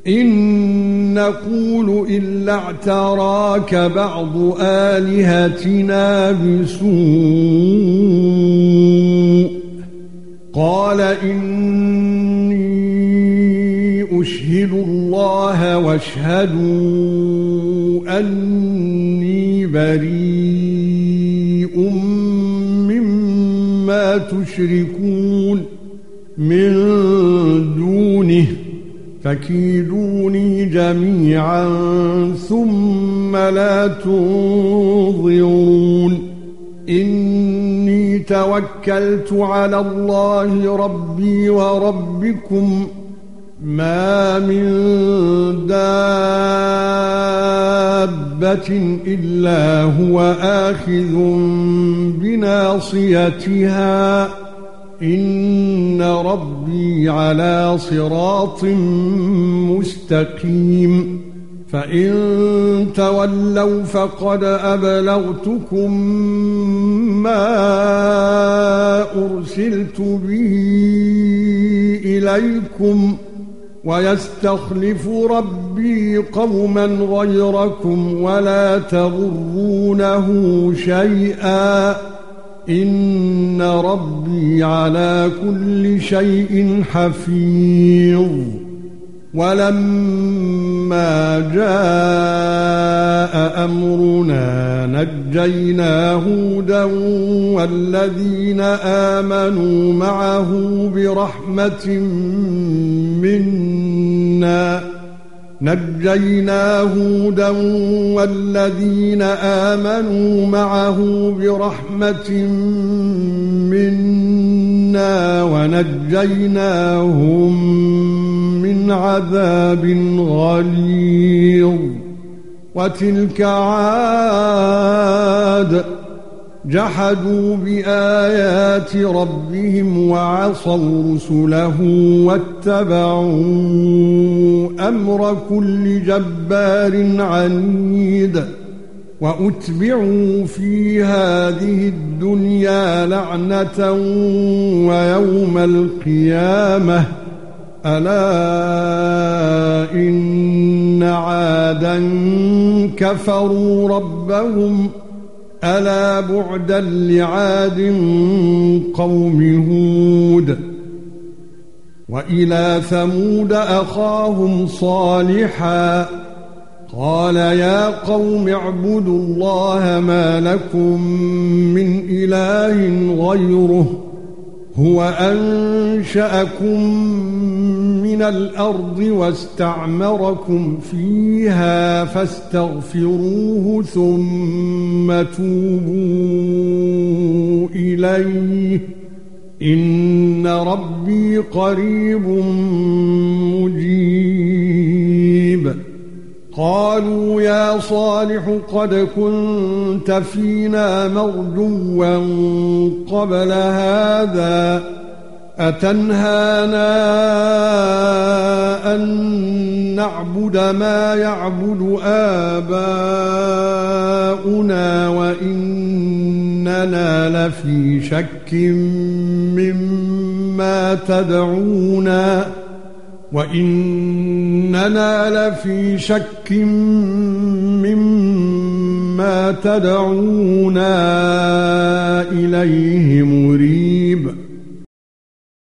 إن نقول إلا اعتراك بعض آلهتنا بسوء قال إني أشهد الله واشهدوا أني بريء مما تشركون من دونه فكيدوني جميعا ثم لا تنظرون إني توكلت على الله ربي وربكم ما من دابة إلا هو آخذ بناصيتها إن ربي على صراط مستقيم فإن تولوا فقد أبلغتكم ما أرسلت به إليكم ويستخلف ربي قوما غيركم ولا تضرونه شيئا إن ربي على كل شيء حفيظ ولما جاء أمرنا نجينا هودا والذين آمنوا معه برحمة منا ونجيناهم من عذاب غليظ وتلك عاد جحدوا بآيات ربهم وعصوا رسله واتبعوا أمر كل جبار عنيد وأتبعوا في هذه الدنيا لعنة ويوم القيامة ألا إن عادا كفروا ربهم ألا بعدا لعاد قوم هود وإلى ثمود أخاهم صالحا قال يا قوم اعبدوا الله ما لكم من إله غيره هو أنشأكم من الأرض واستعمركم فيها فاستغفروه ثم توبوا إليه إن ربي قريب مجيب قالوا يا صالح قد كنت فينا مرجوا قبل هذا أتنهانا أن نعبد ما يعبد آباؤنا وإننا لفي شك مما تدعونا إليه مريب